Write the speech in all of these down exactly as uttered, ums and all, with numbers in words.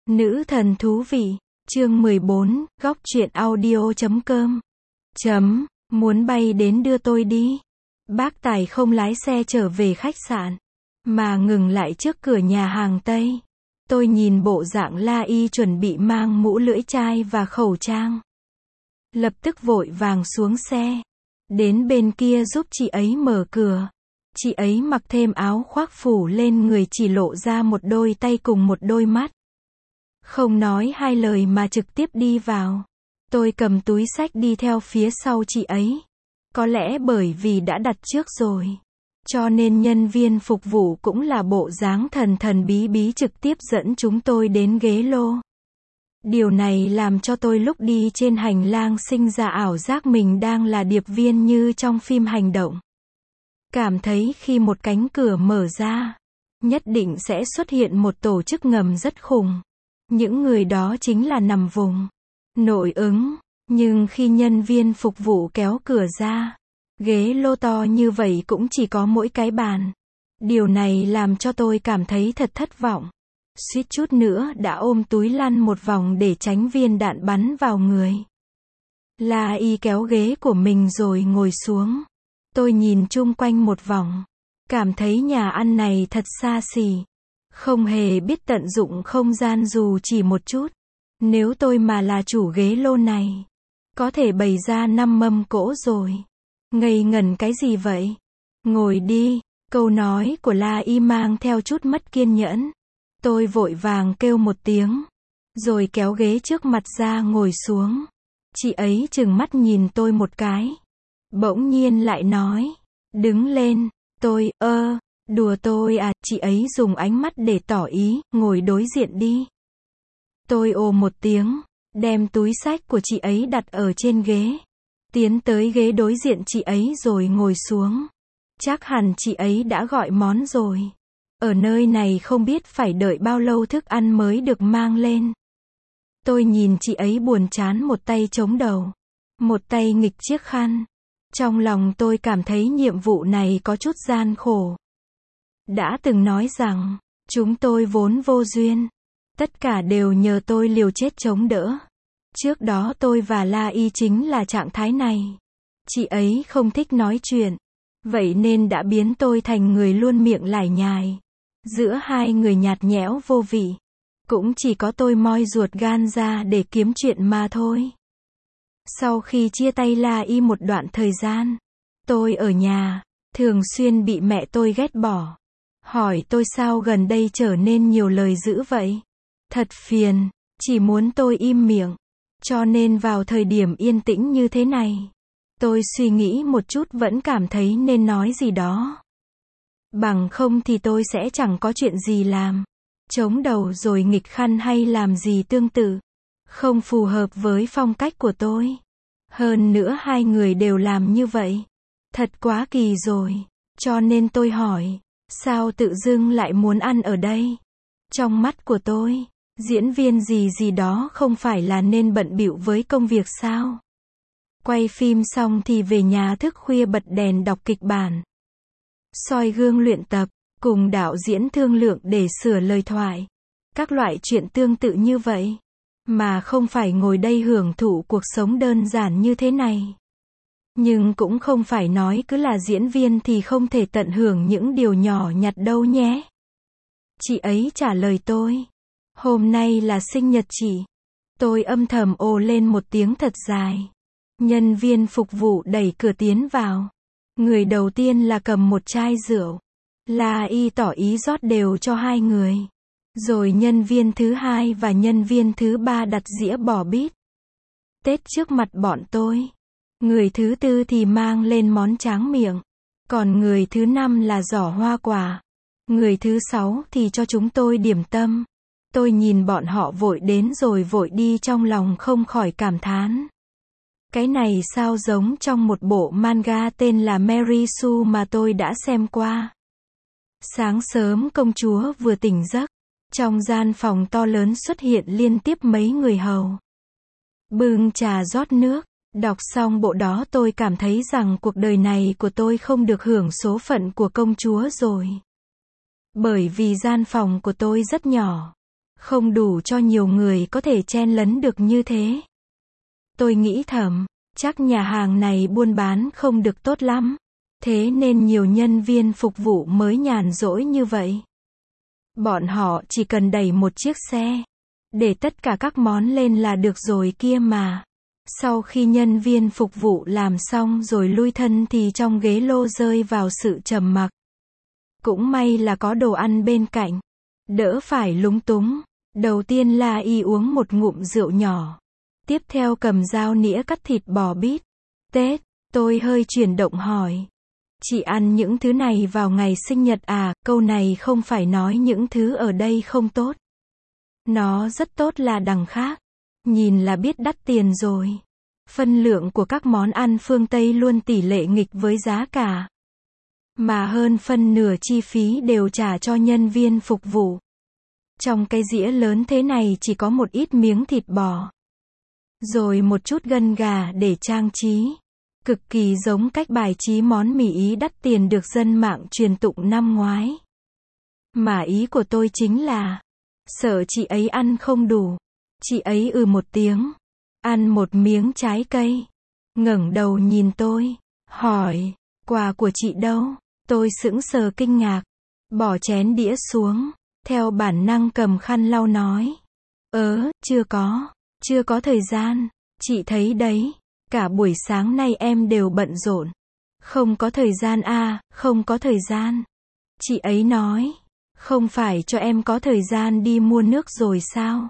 Nữ thần thú vị, chương mười bốn, góc truyện audio chấm com. Chấm, muốn bay đến đưa tôi đi. Bác tài không lái xe trở về khách sạn, mà ngừng lại trước cửa nhà hàng Tây. Tôi nhìn bộ dạng La Y chuẩn bị mang mũ lưỡi chai và khẩu trang. Lập tức vội vàng xuống xe. Đến bên kia giúp chị ấy mở cửa. Chị ấy mặc thêm áo khoác phủ lên người, chỉ lộ ra một đôi tay cùng một đôi mắt. Không nói hai lời mà trực tiếp đi vào. Tôi cầm túi xách đi theo phía sau chị ấy. Có lẽ bởi vì đã đặt trước rồi, cho nên nhân viên phục vụ cũng là bộ dáng thần thần bí bí trực tiếp dẫn chúng tôi đến ghế lô. Điều này làm cho tôi lúc đi trên hành lang sinh ra ảo giác mình đang là điệp viên như trong phim hành động. Cảm thấy khi một cánh cửa mở ra, nhất định sẽ xuất hiện một tổ chức ngầm rất khủng. Những người đó chính là nằm vùng nội ứng. Nhưng khi nhân viên phục vụ kéo cửa ra, ghế lô to như vậy cũng chỉ có mỗi cái bàn. Điều này làm cho tôi cảm thấy thật thất vọng. Suýt chút nữa đã ôm túi lăn một vòng để tránh viên đạn bắn vào người. La Y kéo ghế của mình rồi ngồi xuống. Tôi nhìn chung quanh một vòng, cảm thấy nhà ăn này thật xa xỉ, không hề biết tận dụng không gian dù chỉ một chút. Nếu tôi mà là chủ ghế lô này, có thể bày ra năm mâm cỗ rồi. Ngây ngẩn cái gì vậy? Ngồi đi. Câu nói của La Y mang theo chút mất kiên nhẫn. Tôi vội vàng kêu một tiếng, rồi kéo ghế trước mặt ra ngồi xuống. Chị ấy trừng mắt nhìn tôi một cái, bỗng nhiên lại nói, đứng lên. Tôi, ơ, đùa tôi à? Chị ấy dùng ánh mắt để tỏ ý, ngồi đối diện đi. Tôi ồ một tiếng, đem túi xách của chị ấy đặt ở trên ghế, tiến tới ghế đối diện chị ấy rồi ngồi xuống. Chắc hẳn chị ấy đã gọi món rồi. Ở nơi này không biết phải đợi bao lâu thức ăn mới được mang lên. Tôi nhìn chị ấy buồn chán, một tay chống đầu, một tay nghịch chiếc khăn. Trong lòng tôi cảm thấy nhiệm vụ này có chút gian khổ. Đã từng nói rằng, chúng tôi vốn vô duyên. Tất cả đều nhờ tôi liều chết chống đỡ. Trước đó tôi và La Y chính là trạng thái này. Chị ấy không thích nói chuyện, vậy nên đã biến tôi thành người luôn miệng lải nhải. Giữa hai người nhạt nhẽo vô vị, cũng chỉ có tôi moi ruột gan ra để kiếm chuyện mà thôi. Sau khi chia tay La Y một đoạn thời gian, tôi ở nhà, thường xuyên bị mẹ tôi ghét bỏ. Hỏi tôi sao gần đây trở nên nhiều lời dữ vậy. Thật phiền, chỉ muốn tôi im miệng. Cho nên vào thời điểm yên tĩnh như thế này, tôi suy nghĩ một chút vẫn cảm thấy nên nói gì đó. Bằng không thì tôi sẽ chẳng có chuyện gì làm. Chống đầu rồi nghịch khăn hay làm gì tương tự. Không phù hợp với phong cách của tôi. Hơn nữa hai người đều làm như vậy. Thật quá kỳ rồi. Cho nên tôi hỏi, sao tự dưng lại muốn ăn ở đây? Trong mắt của tôi, diễn viên gì gì đó không phải là nên bận bịu với công việc sao? Quay phim xong thì về nhà thức khuya bật đèn đọc kịch bản, soi gương luyện tập, cùng đạo diễn thương lượng để sửa lời thoại. Các loại chuyện tương tự như vậy. Mà không phải ngồi đây hưởng thụ cuộc sống đơn giản như thế này. Nhưng cũng không phải nói cứ là diễn viên thì không thể tận hưởng những điều nhỏ nhặt đâu nhé. Chị ấy trả lời tôi, hôm nay là sinh nhật chị. Tôi âm thầm ồ lên một tiếng thật dài. Nhân viên phục vụ đẩy cửa tiến vào. Người đầu tiên là cầm một chai rượu. La Y tỏ ý rót đều cho hai người. Rồi nhân viên thứ hai và nhân viên thứ ba đặt dĩa bò bít tết trước mặt bọn tôi. Người thứ tư thì mang lên món tráng miệng. Còn người thứ năm là giỏ hoa quả. Người thứ sáu thì cho chúng tôi điểm tâm. Tôi nhìn bọn họ vội đến rồi vội đi, trong lòng không khỏi cảm thán. Cái này sao giống trong một bộ manga tên là Mary Sue mà tôi đã xem qua. Sáng sớm công chúa vừa tỉnh giấc, trong gian phòng to lớn xuất hiện liên tiếp mấy người hầu. Bưng trà rót nước. Đọc xong bộ đó tôi cảm thấy rằng cuộc đời này của tôi không được hưởng số phận của công chúa rồi. Bởi vì gian phòng của tôi rất nhỏ, Không đủ cho nhiều người có thể chen lấn được như thế. Tôi nghĩ thầm, chắc nhà hàng này buôn bán không được tốt lắm. Thế nên nhiều nhân viên phục vụ mới nhàn rỗi như vậy. Bọn họ chỉ cần đẩy một chiếc xe, để tất cả các món lên là được rồi kia mà. Sau khi nhân viên phục vụ làm xong rồi lui thân thì trong ghế lô rơi vào sự trầm mặc. Cũng may là có đồ ăn bên cạnh, đỡ phải lúng túng. Đầu tiên La Y uống một ngụm rượu nhỏ. Tiếp theo cầm dao nĩa cắt thịt bò bít tết. Tôi hơi chuyển động hỏi. Chị ăn những thứ này vào ngày sinh nhật à? Câu này không phải nói những thứ ở đây không tốt. Nó rất tốt là đằng khác. Nhìn là biết đắt tiền rồi. Phân lượng của các món ăn phương Tây luôn tỷ lệ nghịch với giá cả. Mà hơn phân nửa chi phí đều trả cho nhân viên phục vụ. Trong cái dĩa lớn thế này chỉ có một ít miếng thịt bò. Rồi một chút gân gà để trang trí. Cực kỳ giống cách bài trí món mì Ý đắt tiền được dân mạng truyền tụng năm ngoái. Mà ý của tôi chính là, sợ chị ấy ăn không đủ. Chị ấy ừ một tiếng, ăn một miếng trái cây, ngẩng đầu nhìn tôi, hỏi, quà của chị đâu? Tôi sững sờ kinh ngạc, bỏ chén đĩa xuống, theo bản năng cầm khăn lau nói. Ớ, chưa có, chưa có thời gian, chị thấy đấy, cả buổi sáng nay em đều bận rộn. Không có thời gian à, không có thời gian. Chị ấy nói, không phải cho em có thời gian đi mua nước rồi sao?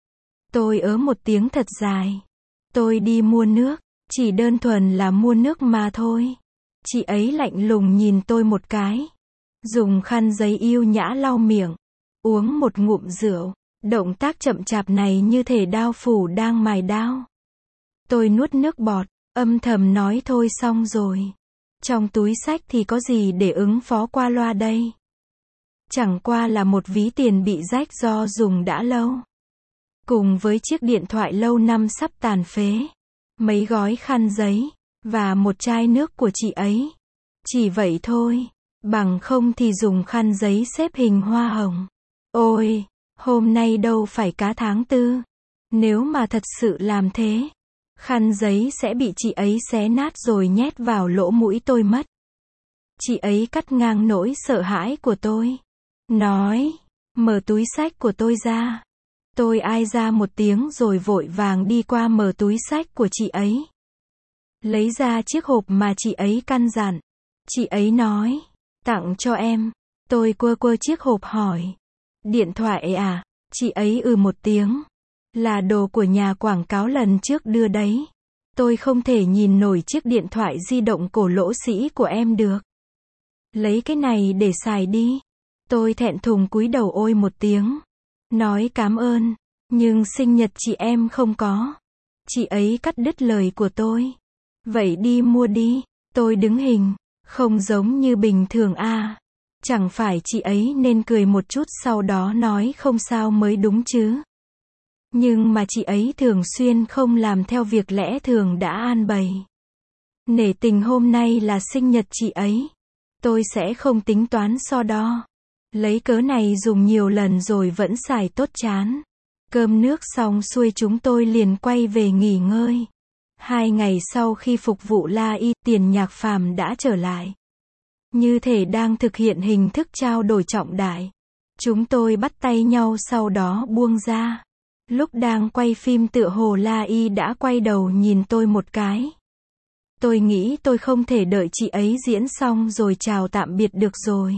Tôi ớ một tiếng thật dài. Tôi đi mua nước, chỉ đơn thuần là mua nước mà thôi. Chị ấy lạnh lùng nhìn tôi một cái. Dùng khăn giấy yêu nhã lau miệng. Uống một ngụm rượu. Động tác chậm chạp này như thể đao phủ đang mài đao. Tôi nuốt nước bọt, âm thầm nói thôi xong rồi. Trong túi xách thì có gì để ứng phó qua loa đây? Chẳng qua là một ví tiền bị rách do dùng đã lâu. Cùng với chiếc điện thoại lâu năm sắp tàn phế. Mấy gói khăn giấy. Và một chai nước của chị ấy. Chỉ vậy thôi. Bằng không thì dùng khăn giấy xếp hình hoa hồng. Ôi, hôm nay đâu phải cá tháng tư. Nếu mà thật sự làm thế, khăn giấy sẽ bị chị ấy xé nát rồi nhét vào lỗ mũi tôi mất. Chị ấy cắt ngang nỗi sợ hãi của tôi. Nói, mở túi xách của tôi ra. Tôi ai ra một tiếng rồi vội vàng đi qua mở túi xách của chị ấy. Lấy ra chiếc hộp mà chị ấy căn dặn. Chị ấy nói, tặng cho em. Tôi quơ quơ chiếc hộp hỏi. Điện thoại à? Chị ấy ừ một tiếng. Là đồ của nhà quảng cáo lần trước đưa đấy. Tôi không thể nhìn nổi chiếc điện thoại di động cổ lỗ sĩ của em được. Lấy cái này để xài đi. Tôi thẹn thùng cúi đầu ôi một tiếng. Nói cảm ơn. Nhưng sinh nhật chị em không có. Chị ấy cắt đứt lời của tôi. Vậy đi mua đi. Tôi đứng hình. Không giống như bình thường à. Chẳng phải chị ấy nên cười một chút sau đó nói không sao mới đúng chứ. Nhưng mà chị ấy thường xuyên không làm theo việc lẽ thường đã an bày. Nể tình hôm nay là sinh nhật chị ấy. Tôi sẽ không tính toán so đo. Lấy cớ này dùng nhiều lần rồi vẫn xài tốt chán. Cơm nước xong xuôi chúng tôi liền quay về nghỉ ngơi. Hai ngày sau khi phục vụ La Y, Tiền Nhạc Phàm đã trở lại. Như thể đang thực hiện hình thức trao đổi trọng đại. Chúng tôi bắt tay nhau sau đó buông ra. Lúc đang quay phim tựa hồ La Y đã quay đầu nhìn tôi một cái. Tôi nghĩ tôi không thể đợi chị ấy diễn xong rồi chào tạm biệt được rồi.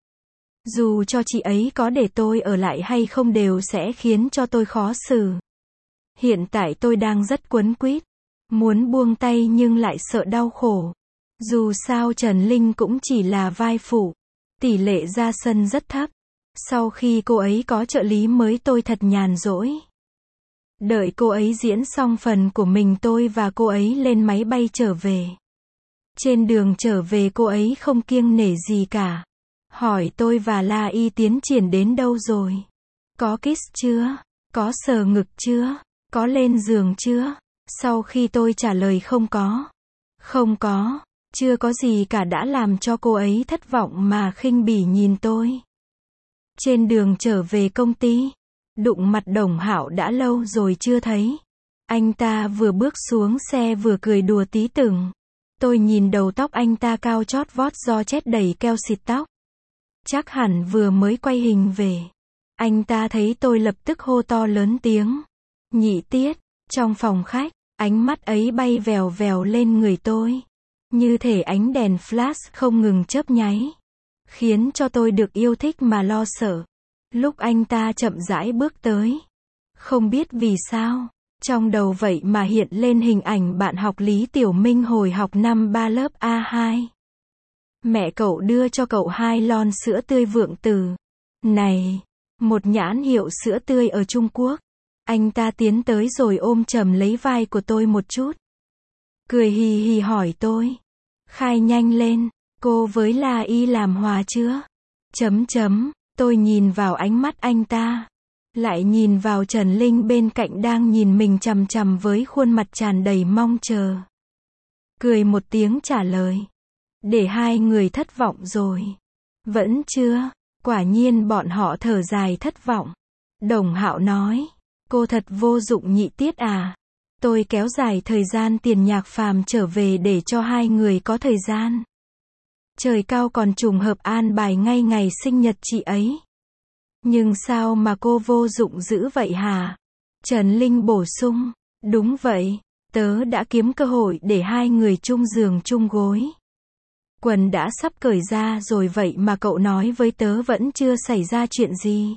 Dù cho chị ấy có để tôi ở lại hay không đều sẽ khiến cho tôi khó xử. Hiện tại tôi đang rất quấn quýt. Muốn buông tay nhưng lại sợ đau khổ. Dù sao Trần Linh cũng chỉ là vai phụ. Tỷ lệ ra sân rất thấp. Sau khi cô ấy có trợ lý mới tôi thật nhàn rỗi. Đợi cô ấy diễn xong phần của mình tôi và cô ấy lên máy bay trở về. Trên đường trở về cô ấy không kiêng nể gì cả. Hỏi tôi và La Y tiến triển đến đâu rồi? Có kiss chưa? Có sờ ngực chưa? Có lên giường chưa? Sau khi tôi trả lời không có. Không có. Chưa có gì cả đã làm cho cô ấy thất vọng mà khinh bỉ nhìn tôi. Trên đường trở về công ty, Đụng mặt Đồng Hạo đã lâu rồi chưa thấy. Anh ta vừa bước xuống xe vừa cười đùa tí từng. Tôi nhìn đầu tóc anh ta cao chót vót do chết đầy keo xịt tóc. Chắc hẳn vừa mới quay hình về. Anh ta thấy tôi lập tức hô to lớn tiếng. Nhị Tiết, trong phòng khách, ánh mắt ấy bay vèo vèo lên người tôi. Như thể ánh đèn flash không ngừng chớp nháy. Khiến cho tôi được yêu thích mà lo sợ. Lúc anh ta chậm rãi bước tới. Không biết vì sao, trong đầu vậy mà hiện lên hình ảnh bạn học Lý Tiểu Minh hồi học năm ba lớp A hai. Mẹ cậu đưa cho cậu hai lon sữa tươi Vượng Từ. Này, một nhãn hiệu sữa tươi ở Trung Quốc. Anh ta tiến tới rồi ôm chầm lấy vai của tôi một chút. Cười hì hì hỏi tôi. Khai nhanh lên, cô với La Y làm hòa chưa? Chấm chấm, tôi nhìn vào ánh mắt anh ta. Lại nhìn vào Trần Linh bên cạnh đang nhìn mình chằm chằm với khuôn mặt tràn đầy mong chờ. Cười một tiếng trả lời. Để hai người thất vọng rồi. Vẫn chưa, quả nhiên bọn họ thở dài thất vọng. Đồng Hạo nói. Cô thật vô dụng Nhị Tiết à. Tôi kéo dài thời gian tiền nhạc phàm trở về để cho hai người có thời gian. Trời cao còn trùng hợp an bài ngay ngày sinh nhật chị ấy. Nhưng sao mà cô vô dụng dữ vậy hả? Trần Linh bổ sung. Đúng vậy, tớ đã kiếm cơ hội để hai người chung giường chung gối. Quần đã sắp cởi ra rồi vậy mà cậu nói với tớ vẫn chưa xảy ra chuyện gì.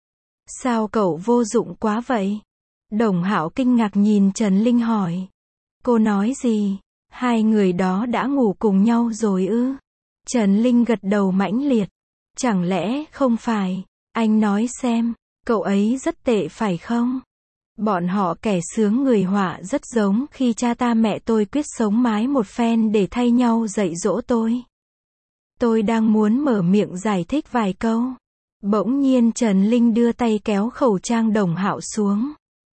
Sao cậu vô dụng quá vậy? Đồng Hạo kinh ngạc nhìn Trần Linh hỏi. Cô nói gì? Hai người đó đã ngủ cùng nhau rồi ư? Trần Linh gật đầu mãnh liệt. Chẳng lẽ không phải? Anh nói xem, cậu ấy rất tệ phải không? Bọn họ kẻ sướng người họa rất giống khi cha ta mẹ tôi quyết sống mái một phen để thay nhau dạy dỗ tôi. Tôi đang muốn mở miệng giải thích vài câu. Bỗng nhiên Trần Linh đưa tay kéo khẩu trang Đồng Hạo xuống.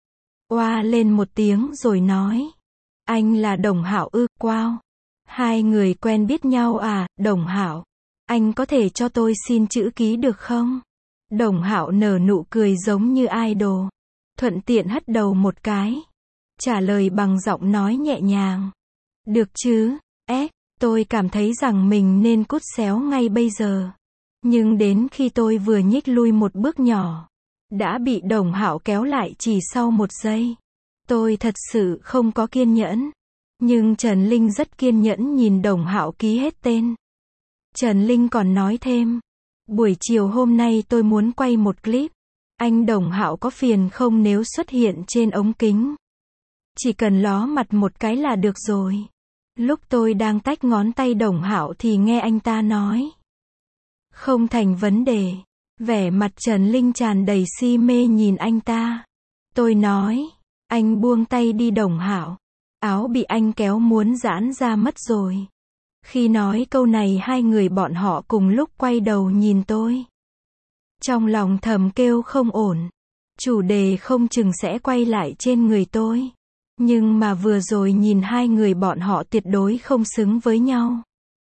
Oa lên một tiếng rồi nói. Anh là Đồng Hạo ư? Wow. Hai người quen biết nhau à, Đồng Hạo? Anh có thể cho tôi xin chữ ký được không? Đồng Hạo nở nụ cười giống như idol. Thuận tiện hất đầu một cái. Trả lời bằng giọng nói nhẹ nhàng. Được chứ, ế, tôi cảm thấy rằng mình nên cút xéo ngay bây giờ. Nhưng đến khi tôi vừa nhích lui một bước nhỏ, đã bị Đồng Hạo kéo lại chỉ sau một giây. Tôi thật sự không có kiên nhẫn. Nhưng Trần Linh rất kiên nhẫn nhìn Đồng Hạo ký hết tên. Trần Linh còn nói thêm. Buổi chiều hôm nay tôi muốn quay một clip. Anh Đồng Hạo có phiền không nếu xuất hiện trên ống kính? Chỉ cần ló mặt một cái là được rồi. Lúc tôi đang tách ngón tay Đồng Hạo thì nghe anh ta nói. Không thành vấn đề. Vẻ mặt Trần Linh tràn đầy si mê nhìn anh ta. Tôi nói. Anh buông tay đi Đồng Hạo. Áo bị anh kéo muốn giãn ra mất rồi. Khi nói câu này hai người bọn họ cùng lúc quay đầu nhìn tôi. Trong lòng thầm kêu không ổn. Chủ đề không chừng sẽ quay lại trên người tôi. Nhưng mà vừa rồi nhìn hai người bọn họ tuyệt đối không xứng với nhau.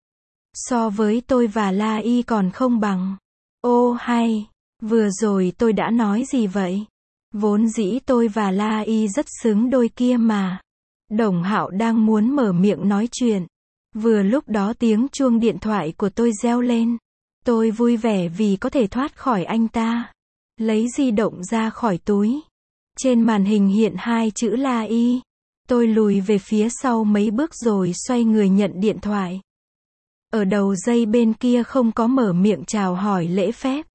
So với tôi và La Y còn không bằng. Ô hay, vừa rồi tôi đã nói gì vậy? Vốn dĩ tôi và La Y rất xứng đôi kia mà. Đồng Hạo đang muốn mở miệng nói chuyện. Vừa lúc đó tiếng chuông điện thoại của tôi reo lên. Tôi vui vẻ vì có thể thoát khỏi anh ta. Lấy di động ra khỏi túi. Trên màn hình hiện hai chữ La Y. Tôi lùi về phía sau mấy bước rồi xoay người nhận điện thoại. Ở đầu dây bên kia không có mở miệng chào hỏi lễ phép.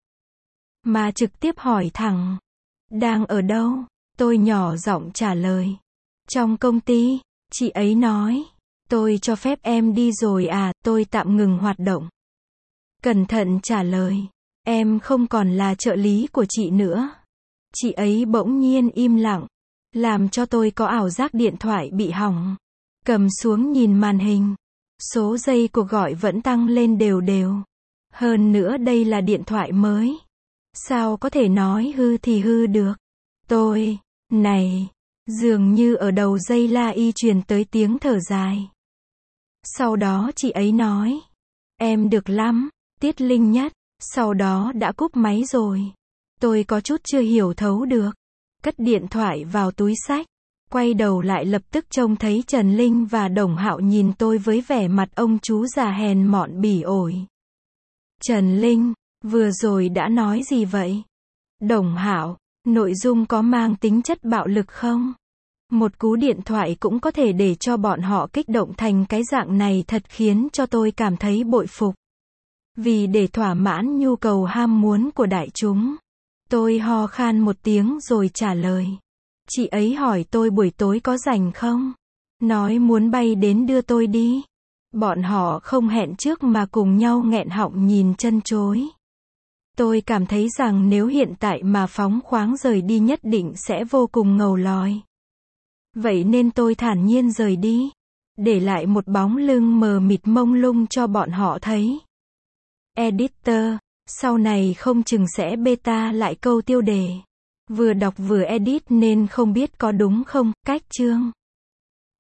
Mà trực tiếp hỏi thẳng. Đang ở đâu? Tôi nhỏ giọng trả lời. Trong công ty, chị ấy nói. Tôi cho phép em đi rồi à, tôi tạm ngừng hoạt động. Cẩn thận trả lời. Em không còn là trợ lý của chị nữa. Chị ấy bỗng nhiên im lặng. Làm cho tôi có ảo giác điện thoại bị hỏng. Cầm xuống nhìn màn hình. Số giây cuộc gọi vẫn tăng lên đều đều. Hơn nữa đây là điện thoại mới. Sao có thể nói hư thì hư được. Tôi, này, dường như ở đầu dây La Y truyền tới tiếng thở dài. Sau đó chị ấy nói. Em được lắm, Tiết Linh nhất. Sau đó đã cúp máy rồi. Tôi có chút chưa hiểu thấu được. Cất điện thoại vào túi xách. Quay đầu lại lập tức trông thấy Trần Linh và Đồng Hạo nhìn tôi với vẻ mặt ông chú già hèn mọn bỉ ổi. Trần Linh, vừa rồi đã nói gì vậy? Đồng Hạo, nội dung có mang tính chất bạo lực không? Một cú điện thoại cũng có thể để cho bọn họ kích động thành cái dạng này, thật khiến cho tôi cảm thấy bội phục. Vì để thỏa mãn nhu cầu ham muốn của đại chúng, tôi ho khan một tiếng rồi trả lời. Chị ấy hỏi tôi buổi tối có rảnh không? Nói muốn bay đến đưa tôi đi. Bọn họ không hẹn trước mà cùng nhau nghẹn họng nhìn chân chối. Tôi cảm thấy rằng nếu hiện tại mà phóng khoáng rời đi nhất định sẽ vô cùng ngầu lòi. Vậy nên tôi thản nhiên rời đi, để lại một bóng lưng mờ mịt mông lung cho bọn họ thấy. Editor, sau này không chừng sẽ beta lại câu tiêu đề. Vừa đọc vừa edit nên không biết có đúng không, cách chương.